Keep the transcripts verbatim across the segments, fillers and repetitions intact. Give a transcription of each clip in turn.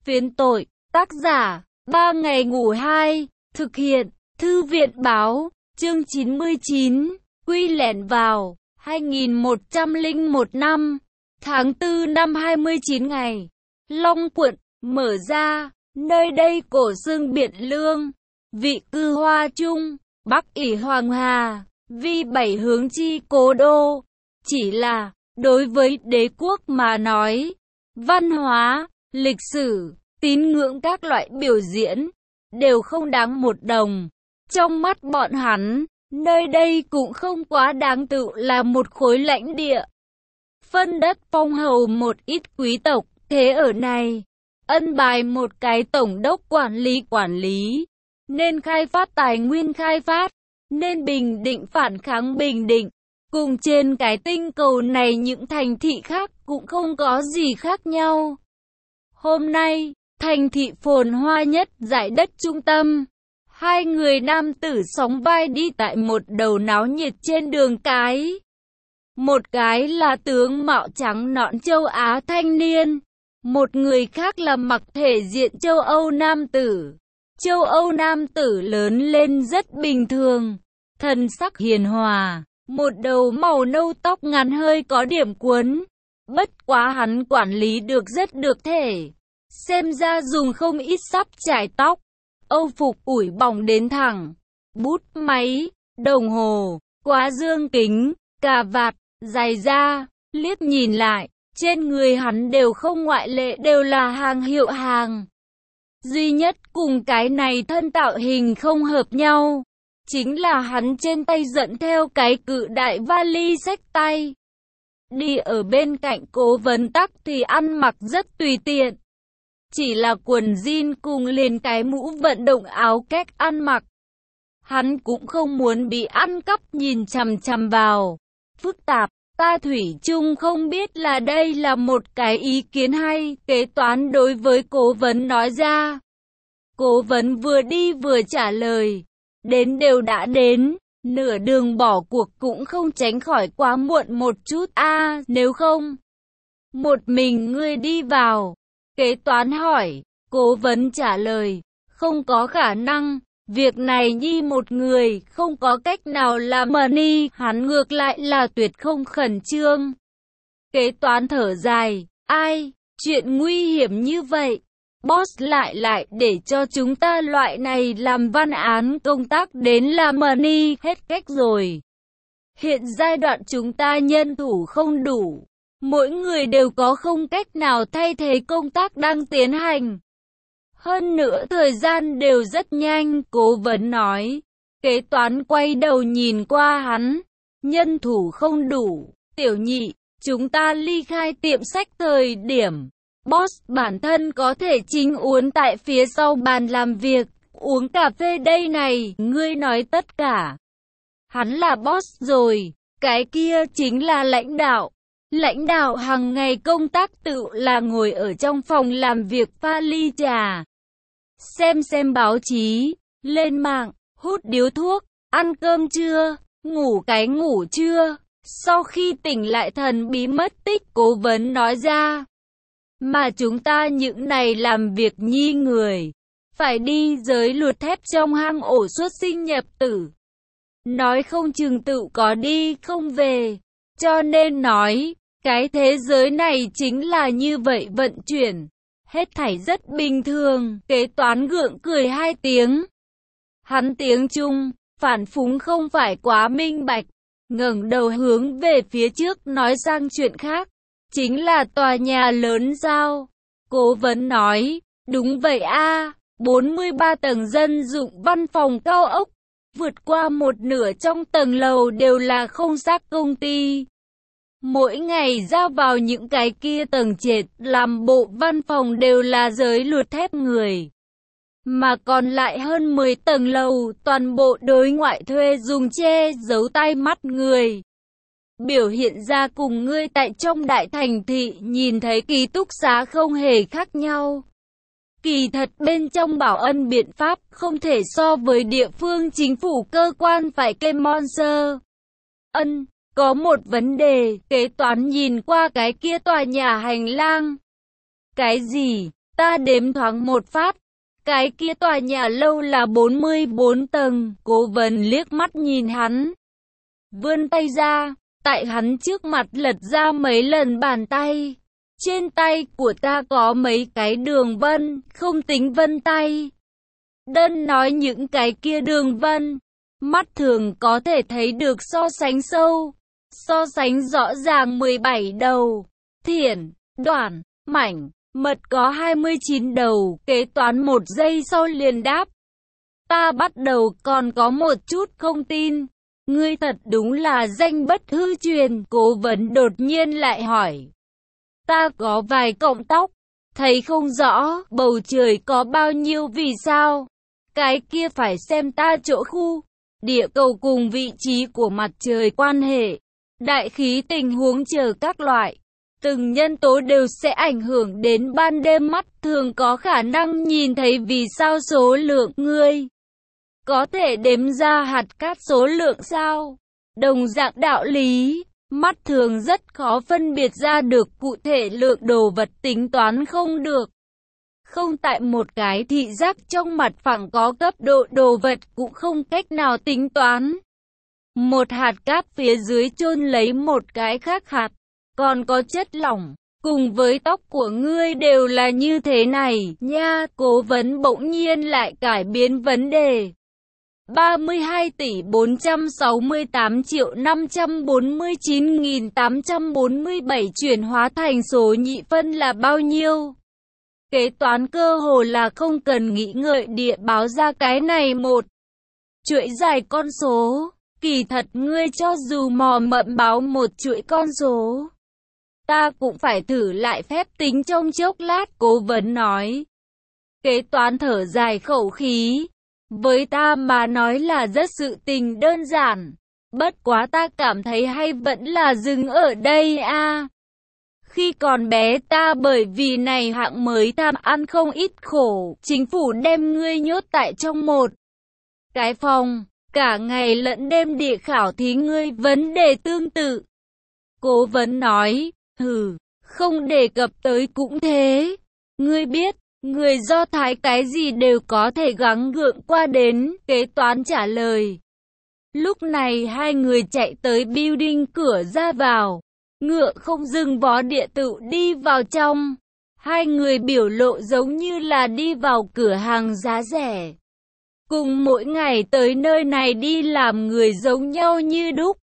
Phiến tội, tác giả, ba ngày ngủ hai, thực hiện, Thư viện báo, chương chín mươi chín, quy lẻn vào, hai nghìn một trăm lẻ một năm, tháng tư năm hai mươi chín ngày, Long quận, mở ra, nơi đây cổ xưng Biện Lương, vị cư Hoa Trung, Bắc ỷ Hoàng Hà, vi bảy hướng chi cố đô, chỉ là, đối với đế quốc mà nói, văn hóa, lịch sử, tín ngưỡng các loại biểu diễn, đều không đáng một đồng. Trong mắt bọn hắn, nơi đây cũng không quá đáng tự là một khối lãnh địa. Phân đất phong hầu một ít quý tộc, thế ở này, ân bài một cái tổng đốc quản lý quản lý, nên khai phát tài nguyên khai phát, nên bình định phản kháng bình định. Cùng trên cái tinh cầu này những thành thị khác cũng không có gì khác nhau. Hôm nay, thành thị phồn hoa nhất dải đất trung tâm. Hai người nam tử sóng vai đi tại một đầu náo nhiệt trên đường cái. Một cái là tướng mạo trắng nõn châu Á thanh niên. Một người khác là mặc thể diện châu Âu nam tử. Châu Âu nam tử lớn lên rất bình thường. Thần sắc hiền hòa. Một đầu màu nâu tóc ngắn hơi có điểm cuốn. Bất quá hắn quản lý được rất được thể. Xem ra dùng không ít sắp chải tóc. Âu phục ủi bỏng đến thẳng. Bút máy, đồng hồ, quá dương kính, cà vạt, giày da. Liếc nhìn lại, trên người hắn đều không ngoại lệ đều là hàng hiệu hàng. Duy nhất cùng cái này thân tạo hình không hợp nhau. Chính là hắn trên tay dẫn theo cái cự đại vali xách tay. Đi ở bên cạnh Cố Vấn Tắc thì ăn mặc rất tùy tiện. Chỉ là quần jean cùng liền cái mũ vận động áo cách ăn mặc. Hắn cũng không muốn bị ăn cắp nhìn chằm chằm vào. Phức tạp, ta thủy chung không biết là đây là một cái ý kiến hay. Kế toán đối với Cố Vấn nói ra. Cố Vấn vừa đi vừa trả lời. Đến đều đã đến, nửa đường bỏ cuộc cũng không tránh khỏi quá muộn một chút a à, nếu không. Một mình ngươi đi vào. Kế toán hỏi, Cố Vấn trả lời, không có khả năng, việc này nhi một người, không có cách nào làm mà ni, hắn ngược lại là tuyệt không khẩn trương. Kế toán thở dài, ai, chuyện nguy hiểm như vậy. Boss lại lại để cho chúng ta loại này làm văn án công tác đến làm money hết cách rồi. Hiện giai đoạn chúng ta nhân thủ không đủ. Mỗi người đều có không cách nào thay thế công tác đang tiến hành. Hơn nữa thời gian đều rất nhanh, Cố Vấn nói. Kế toán quay đầu nhìn qua hắn. Nhân thủ không đủ, tiểu nhị, chúng ta ly khai tiệm sách thời điểm. Boss bản thân có thể chính uống tại phía sau bàn làm việc, uống cà phê đây này, ngươi nói tất cả. Hắn là boss rồi, cái kia chính là lãnh đạo. Lãnh đạo hàng ngày công tác tự là ngồi ở trong phòng làm việc pha ly trà. Xem xem báo chí, lên mạng, hút điếu thuốc, ăn cơm trưa, ngủ cái ngủ trưa. Sau khi tỉnh lại thần bí mất tích, Cố Vấn nói ra. Mà chúng ta những này làm việc nhi người, phải đi giới luật thép trong hang ổ xuất sinh nhập tử. Nói không chừng tự có đi không về. Cho nên nói, cái thế giới này chính là như vậy vận chuyển. Hết thảy rất bình thường, kế toán gượng cười hai tiếng. Hắn tiếng Trung, phản phúng không phải quá minh bạch. Ngẩng đầu hướng về phía trước nói sang chuyện khác. Chính là tòa nhà lớn sao? Cố Vấn nói, đúng vậy a, bốn mươi ba tầng dân dụng văn phòng cao ốc, vượt qua một nửa trong tầng lầu đều là không xác công ty. Mỗi ngày ra vào những cái kia tầng trệt, làm bộ văn phòng đều là giới luật thép người. Mà còn lại hơn mười tầng lầu, toàn bộ đối ngoại thuê dùng che giấu tai mắt người. Biểu hiện ra cùng ngươi tại trong đại thành thị nhìn thấy ký túc xá không hề khác nhau. Kỳ thật bên trong bảo ân biện pháp không thể so với địa phương chính phủ cơ quan phải kê monster. Ân, có một vấn đề, kế toán nhìn qua cái kia tòa nhà hành lang. Cái gì? Ta đếm thoáng một phát. Cái kia tòa nhà lâu là bốn mươi bốn tầng. Cố vấn liếc mắt nhìn hắn, vươn tay ra, tại hắn trước mặt lật ra mấy lần bàn tay. Trên tay của ta có mấy cái đường vân, không tính vân tay. Đơn nói những cái kia đường vân, mắt thường có thể thấy được so sánh sâu, so sánh rõ ràng mười bảy đầu, thiển, đoạn, mảnh, mật có hai mươi chín đầu. Kế toán một giây sau liền đáp. Ta bắt đầu còn có một chút không tin. Ngươi thật đúng là danh bất hư truyền. Cố vấn đột nhiên lại hỏi. Ta có vài cọng tóc, thấy không rõ bầu trời có bao nhiêu vì sao. Cái kia phải xem ta chỗ khu, địa cầu cùng vị trí của mặt trời quan hệ, đại khí tình huống chờ các loại. Từng nhân tố đều sẽ ảnh hưởng đến ban đêm mắt thường có khả năng nhìn thấy vì sao số lượng. Ngươi có thể đếm ra hạt cát số lượng sao? Đồng dạng đạo lý, mắt thường rất khó phân biệt ra được cụ thể lượng đồ vật, tính toán không được. Không tại một cái thị giác trong mặt phẳng có cấp độ đồ vật cũng không cách nào tính toán. Một hạt cát phía dưới chôn lấy một cái khác hạt, còn có chất lỏng, cùng với tóc của ngươi đều là như thế này nha. Cố vấn bỗng nhiên lại cải biến vấn đề. ba mươi hai tỷ bốn trăm sáu mươi tám triệu năm trăm bốn mươi chín nghìn tám trăm bốn mươi bảy chuyển hóa thành số nhị phân là bao nhiêu? Kế toán cơ hồ là không cần nghĩ ngợi địa báo ra cái này một chuỗi dài con số. Kỳ thật ngươi cho dù mò mẫm báo một chuỗi con số, ta cũng phải thử lại phép tính trong chốc lát. Cố vấn nói. Kế toán thở dài khẩu khí. Với ta mà nói là rất sự tình đơn giản. Bất quá ta cảm thấy hay vẫn là dừng ở đây a. À. Khi còn bé ta bởi vì này hạng mới tham ăn không ít khổ. Chính phủ đem ngươi nhốt tại trong một cái phòng, cả ngày lẫn đêm địa khảo thí ngươi vấn đề tương tự. Cố vấn nói. Hừ, không đề cập tới cũng thế. Ngươi biết, người Do Thái cái gì đều có thể gắng gượng qua đến. Kế toán trả lời. Lúc này hai người chạy tới building cửa ra vào. Ngựa không dừng vó địa tự đi vào trong. Hai người biểu lộ giống như là đi vào cửa hàng giá rẻ. Cùng mỗi ngày tới nơi này đi làm người giống nhau như đúc.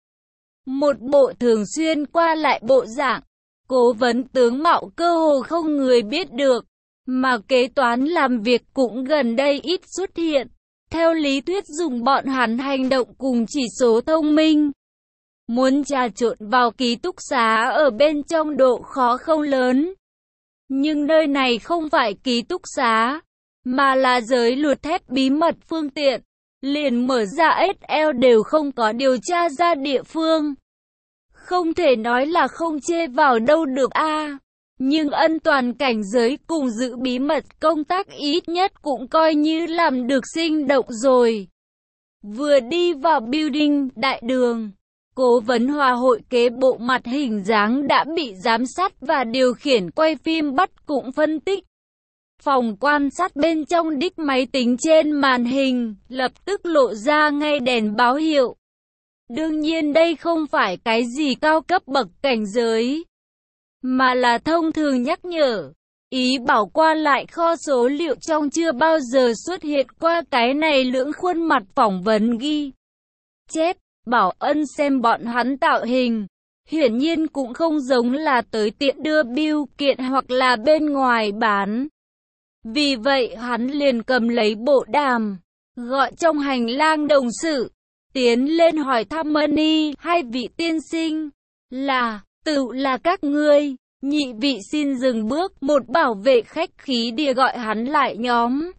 Một bộ thường xuyên qua lại bộ dạng. Cố vấn tướng mạo cơ hồ không người biết được. Mà kế toán làm việc cũng gần đây ít xuất hiện. Theo lý thuyết dùng bọn hắn hành động cùng chỉ số thông minh. Muốn trà trộn vào ký túc xá ở bên trong độ khó không lớn. Nhưng nơi này không phải ký túc xá, mà là giới luật thép bí mật phương tiện. Liền mở ra ét lờ đều không có điều tra ra địa phương. Không thể nói là không chê vào đâu được a. À. Nhưng ân toàn cảnh giới cùng giữ bí mật công tác ít nhất cũng coi như làm được sinh động rồi. Vừa đi vào building, đại đường, Cố vấn hòa hội kế bộ mặt hình dáng đã bị giám sát và điều khiển quay phim bắt cũng phân tích. Phòng quan sát bên trong đích máy tính trên màn hình, lập tức lộ ra ngay đèn báo hiệu. Đương nhiên đây không phải cái gì cao cấp bậc cảnh giới, mà là thông thường nhắc nhở. Ý bảo qua lại kho số liệu trong chưa bao giờ xuất hiện qua cái này lưỡng khuôn mặt phỏng vấn ghi chép. Bảo ân xem bọn hắn tạo hình, hiển nhiên cũng không giống là tới tiện đưa bưu kiện hoặc là bên ngoài bán. Vì vậy hắn liền cầm lấy bộ đàm, gọi trong hành lang đồng sự, tiến lên hỏi thăm Mani, hai vị tiên sinh, là, tự là các ngươi. Nhị vị xin dừng bước, một bảo vệ khách khí địa gọi hắn lại nhóm.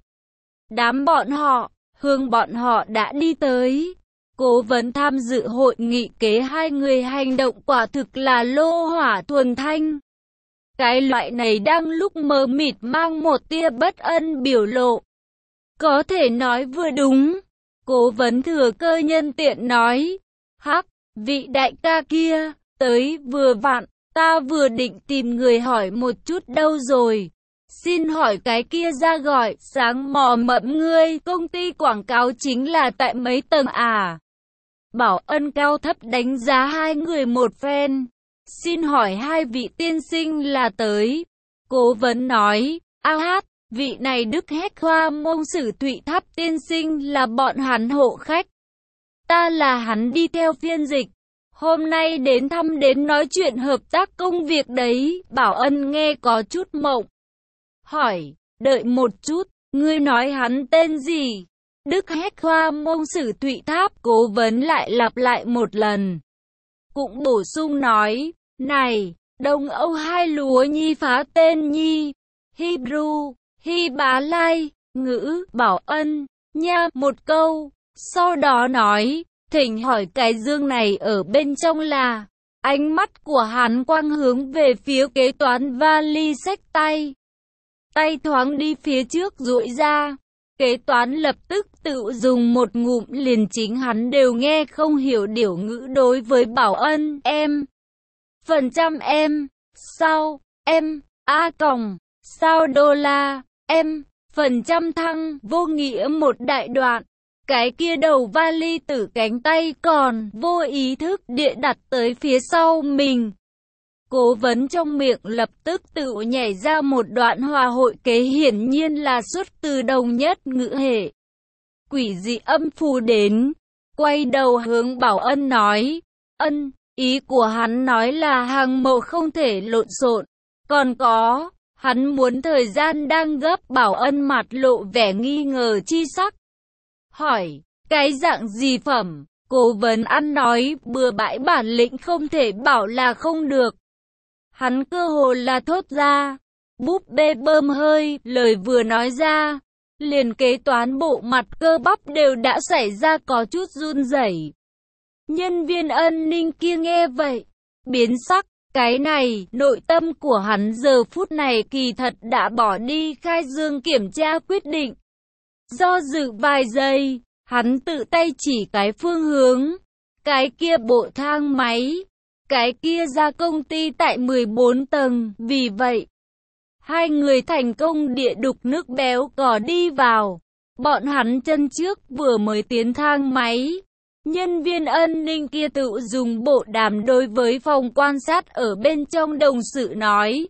Đám bọn họ, hướng bọn họ đã đi tới. Cố vấn tham dự hội nghị kế hai người hành động quả thực là lô hỏa thuần thanh. Cái loại này đang lúc mờ mịt mang một tia bất ân biểu lộ. Có thể nói vừa đúng. Cố vấn thừa cơ nhân tiện nói. Hắc, vị đại ca kia, tới vừa vặn, ta vừa định tìm người hỏi một chút đâu rồi. Xin hỏi cái kia ra gọi, sáng mò mẫm ngươi, công ty quảng cáo chính là tại mấy tầng à? Bảo Ân cao thấp đánh giá hai người một phen. Xin hỏi hai vị tiên sinh là tới. Cố vấn nói, a hát, vị này Đức Hét Hoa Mông Sử Thụy Tháp tiên sinh là bọn hắn hộ khách. Ta là hắn đi theo phiên dịch. Hôm nay đến thăm đến nói chuyện hợp tác công việc đấy. Bảo Ân nghe có chút mộng. Hỏi, đợi một chút, ngươi nói hắn tên gì? Đức Hét Hoa Mông Sử Thụy Tháp. Cố vấn lại lặp lại một lần. Cũng bổ sung nói, này, Đông Âu hai lúa nhi phá tên nhi. Hebrew, Hy Bá Lai, ngữ, Bảo Ân, nha, một câu. Sau đó nói, thỉnh hỏi cái dương này ở bên trong là. Ánh mắt của hắn quang hướng về phía kế toán vali xách tay. Tay thoáng đi phía trước duỗi ra. Kế toán lập tức tự dùng một ngụm liền chính hắn đều nghe không hiểu điểu ngữ đối với Bảo Ân. Em, phần trăm em, sao, em, a còng, sao đô la, em, phần trăm thăng, vô nghĩa một đại đoạn. Cái kia đầu vali từ cánh tay còn vô ý thức địa đặt tới phía sau mình. Cố vấn trong miệng lập tức tự nhảy ra một đoạn hòa hội kế hiển nhiên là xuất từ đồng nhất ngữ hệ. Quỷ dị âm phù đến, quay đầu hướng Bảo Ân nói, Ân, ý của hắn nói là hàng mẫu không thể lộn xộn, còn có, hắn muốn thời gian đang gấp. Bảo Ân mặt lộ vẻ nghi ngờ chi sắc. Hỏi, cái dạng gì phẩm? Cố vấn ăn nói, bừa bãi bản lĩnh không thể bảo là không được. Hắn cơ hồ là thốt ra, búp bê bơm hơi, lời vừa nói ra, liền kế toán bộ mặt cơ bắp đều đã xảy ra có chút run rẩy. Nhân viên an ninh kia nghe vậy, biến sắc, cái này, nội tâm của hắn giờ phút này kỳ thật đã bỏ đi khai dương kiểm tra quyết định. Do dự vài giây, hắn tự tay chỉ cái phương hướng, cái kia bộ thang máy. Cái kia ra công ty tại mười bốn tầng, vì vậy, hai người thành công địa đục nước béo cò đi vào. Bọn hắn chân trước vừa mới tiến thang máy. Nhân viên an ninh kia tự dùng bộ đàm đối với phòng quan sát ở bên trong đồng sự nói.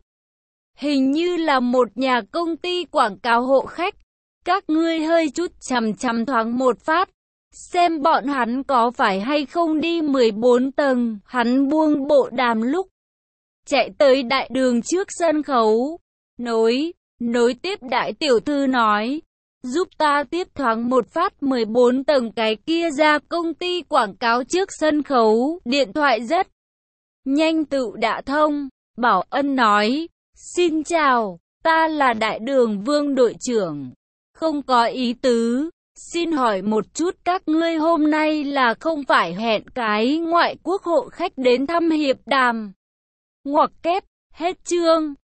Hình như là một nhà công ty quảng cáo hộ khách. Các ngươi hơi chút chằm chằm thoáng một phát. Xem bọn hắn có phải hay không đi mười bốn tầng, hắn buông bộ đàm lúc chạy tới đại đường trước sân khấu. Nối, nối tiếp đại tiểu thư nói, giúp ta tiếp thoáng một phát mười bốn tầng cái kia ra công ty quảng cáo trước sân khấu. Điện thoại rất nhanh tự đã thông. Bảo Ân nói, xin chào, ta là đại đường Vương đội trưởng. Không có ý tứ. Xin hỏi một chút các ngươi hôm nay là không phải hẹn cái ngoại quốc hộ khách đến thăm hiệp đàm. Ngoặc kép, hết chương.